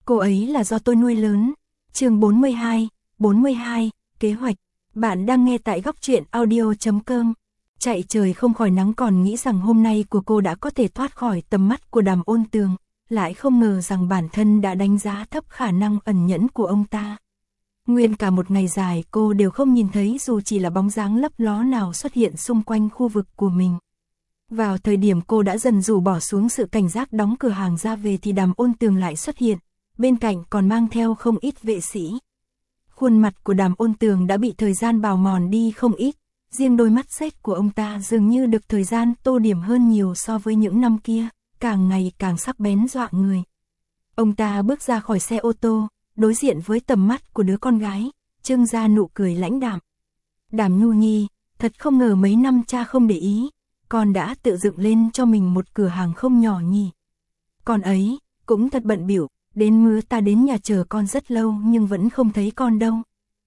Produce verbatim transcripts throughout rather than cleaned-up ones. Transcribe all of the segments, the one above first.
cô ấy là do tôi nuôi lớn. Chương bốn mươi hai, bốn mươi hai, kế hoạch. Bạn đang nghe tại góc truyện audio chấm com. Chạy trời không khỏi nắng, còn nghĩ rằng hôm nay của cô đã có thể thoát khỏi tầm mắt của Đàm Ôn Tường, lại không ngờ rằng bản thân đã đánh giá thấp khả năng ẩn nhẫn của ông ta. Nguyên cả một ngày dài cô đều không nhìn thấy dù chỉ là bóng dáng lấp ló nào xuất hiện xung quanh khu vực của mình. Vào thời điểm cô đã dần rũ bỏ xuống sự cảnh giác đóng cửa hàng ra về thì Đàm Ôn Tường lại xuất hiện, bên cạnh còn mang theo không ít vệ sĩ. Khuôn mặt của Đàm Ôn Tường đã bị thời gian bào mòn đi không ít, riêng đôi mắt xếch của ông ta dường như được thời gian tô điểm hơn nhiều so với những năm kia, càng ngày càng sắc bén dọa người. Ông ta bước ra khỏi xe ô tô, đối diện với tầm mắt của đứa con gái, trưng ra nụ cười lãnh đạm. Đàm Nhu Nhi, thật không ngờ mấy năm cha không để ý, con đã tự dựng lên cho mình một cửa hàng không nhỏ nhỉ. Con ấy, cũng thật bận bịu, đến mưa ta đến nhà chờ con rất lâu nhưng vẫn không thấy con đâu.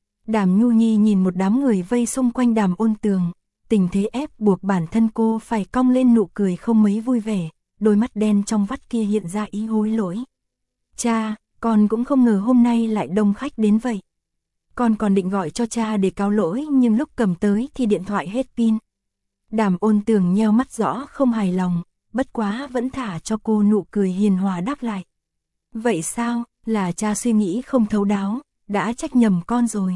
Đàm Nhu Nhi nhìn một đám người vây xung quanh Đàm Ôn Tường, tình thế ép buộc bản thân cô phải cong lên nụ cười không mấy vui vẻ, đôi mắt đen trong vắt kia hiện ra ý hối lỗi. Cha, con cũng không ngờ hôm nay lại đông khách đến vậy. Con còn định gọi cho cha để cáo lỗi nhưng lúc cầm tới thì điện thoại hết pin. Đàm Ôn Tường nheo mắt rõ không hài lòng, bất quá vẫn thả cho cô nụ cười hiền hòa đáp lại. Vậy sao, là cha suy nghĩ không thấu đáo, đã trách nhầm con rồi.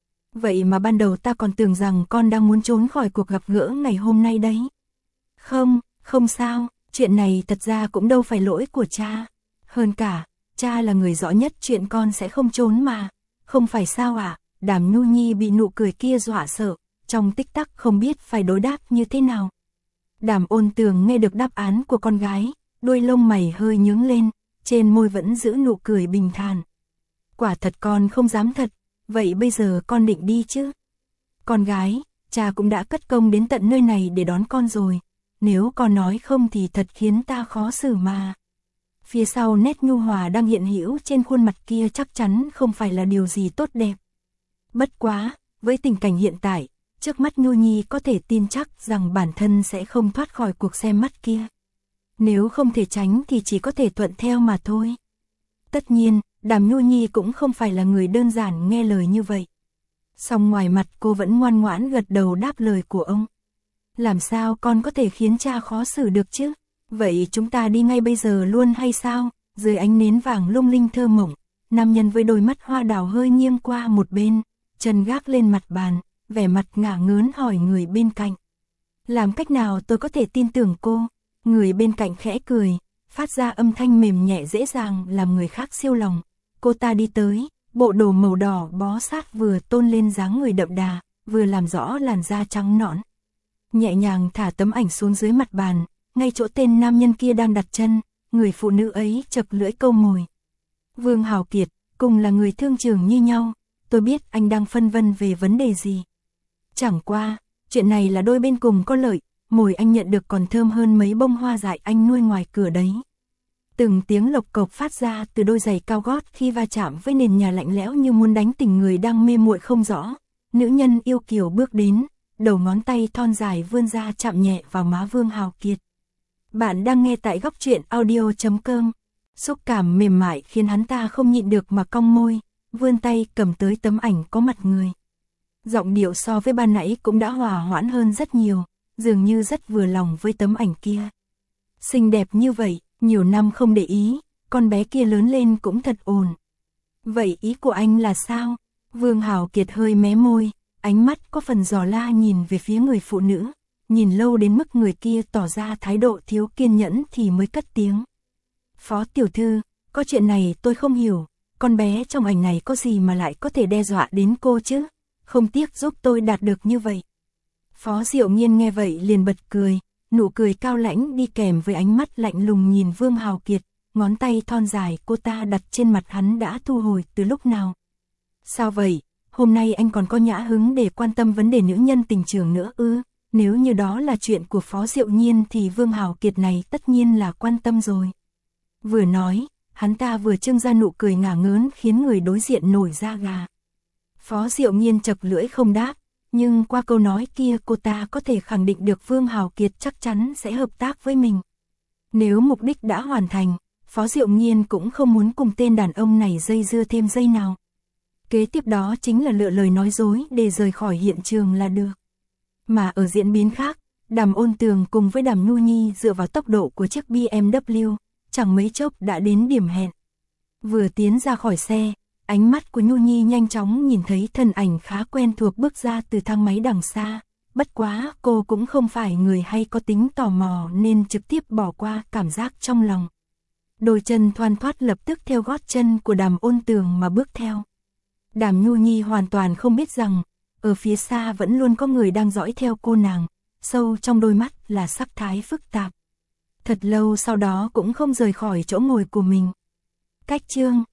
Vậy mà ban đầu ta còn tưởng rằng con đang muốn trốn khỏi cuộc gặp gỡ ngày hôm nay đấy. Không, không sao, chuyện này thật ra cũng đâu phải lỗi của cha. Hơn cả, cha là người rõ nhất chuyện con sẽ không trốn mà. Không phải sao ạ? À? Đàm Nhu Nhi bị nụ cười kia dọa sợ, trong tích tắc không biết phải đối đáp như thế nào. Đàm Ôn Tường nghe được đáp án của con gái, đuôi lông mày hơi nhướng lên, trên môi vẫn giữ nụ cười bình thản. Quả thật con không dám thật, vậy bây giờ con định đi chứ? Con gái, cha cũng đã cất công đến tận nơi này để đón con rồi, nếu con nói không thì thật khiến ta khó xử mà. Phía sau nét nhu hòa đang hiện hữu trên khuôn mặt kia chắc chắn không phải là điều gì tốt đẹp. Bất quá, với tình cảnh hiện tại, trước mắt Nhu Nhi có thể tin chắc rằng bản thân sẽ không thoát khỏi cuộc xem mắt kia. Nếu không thể tránh thì chỉ có thể thuận theo mà thôi. Tất nhiên, Đàm Nhu Nhi cũng không phải là người đơn giản nghe lời như vậy. Song ngoài mặt cô vẫn ngoan ngoãn gật đầu đáp lời của ông. Làm sao con có thể khiến cha khó xử được chứ? Vậy chúng ta đi ngay bây giờ luôn hay sao? Dưới ánh nến vàng lung linh thơ mộng, nam nhân với đôi mắt hoa đào hơi nghiêng qua một bên, chân gác lên mặt bàn, vẻ mặt ngả ngớn hỏi người bên cạnh. Làm cách nào tôi có thể tin tưởng cô? Người bên cạnh khẽ cười, phát ra âm thanh mềm nhẹ dễ dàng làm người khác siêu lòng. Cô ta đi tới, bộ đồ màu đỏ bó sát vừa tôn lên dáng người đậm đà, vừa làm rõ làn da trắng nõn. Nhẹ nhàng thả tấm ảnh xuống dưới mặt bàn, ngay chỗ tên nam nhân kia đang đặt chân, người phụ nữ ấy chật lưỡi câu mồi. Vương Hào Kiệt, cùng là người thương trường như nhau, tôi biết anh đang phân vân về vấn đề gì. Chẳng qua, chuyện này là đôi bên cùng có lợi, mồi anh nhận được còn thơm hơn mấy bông hoa dại anh nuôi ngoài cửa đấy. Từng tiếng lộc cộc phát ra từ đôi giày cao gót khi va chạm với nền nhà lạnh lẽo như muốn đánh tỉnh người đang mê muội không rõ. Nữ nhân yêu kiều bước đến, đầu ngón tay thon dài vươn ra chạm nhẹ vào má Vương Hào Kiệt. Bạn đang nghe tại góc truyện audio chấm com. Xúc cảm mềm mại khiến hắn ta không nhịn được mà cong môi, vươn tay cầm tới tấm ảnh có mặt người. Giọng điệu so với ban nãy cũng đã hòa hoãn hơn rất nhiều, dường như rất vừa lòng với tấm ảnh kia. Xinh đẹp như vậy, nhiều năm không để ý, con bé kia lớn lên cũng thật ổn. Vậy ý của anh là sao? Vương Hào Kiệt hơi mé môi, ánh mắt có phần giò la nhìn về phía người phụ nữ, nhìn lâu đến mức người kia tỏ ra thái độ thiếu kiên nhẫn thì mới cất tiếng. Phó tiểu thư, có chuyện này tôi không hiểu, con bé trong ảnh này có gì mà lại có thể đe dọa đến cô chứ? Không tiếc giúp tôi đạt được như vậy. Phó Diệu Nghiên nghe vậy liền bật cười, nụ cười cao lãnh đi kèm với ánh mắt lạnh lùng nhìn Vương Hào Kiệt, ngón tay thon dài cô ta đặt trên mặt hắn đã thu hồi từ lúc nào. Sao vậy, hôm nay anh còn có nhã hứng để quan tâm vấn đề nữ nhân tình trường nữa ư? Nếu như đó là chuyện của Phó Diệu Nhiên thì Vương Hào Kiệt này tất nhiên là quan tâm rồi. Vừa nói, hắn ta vừa trưng ra nụ cười ngả ngớn khiến người đối diện nổi da gà. Phó Diệu Nghiên chật lưỡi không đáp, nhưng qua câu nói kia cô ta có thể khẳng định được Vương Hào Kiệt chắc chắn sẽ hợp tác với mình. Nếu mục đích đã hoàn thành, Phó Diệu Nghiên cũng không muốn cùng tên đàn ông này dây dưa thêm giây nào. Kế tiếp đó chính là lựa lời nói dối để rời khỏi hiện trường là được. Mà ở diễn biến khác, Đàm Ôn Tường cùng với Đàm Nhu Nhi dựa vào tốc độ của chiếc bê em vê, chẳng mấy chốc đã đến điểm hẹn. Vừa tiến ra khỏi xe, ánh mắt của Nhu Nhi nhanh chóng nhìn thấy thân ảnh khá quen thuộc bước ra từ thang máy đằng xa. Bất quá, cô cũng không phải người hay có tính tò mò nên trực tiếp bỏ qua cảm giác trong lòng. Đôi chân thoăn thoắt lập tức theo gót chân của Đàm Ôn Tường mà bước theo. Đàm Nhu Nhi hoàn toàn không biết rằng, ở phía xa vẫn luôn có người đang dõi theo cô nàng, sâu trong đôi mắt là sắc thái phức tạp. Thật lâu sau đó cũng không rời khỏi chỗ ngồi của mình. Cách chương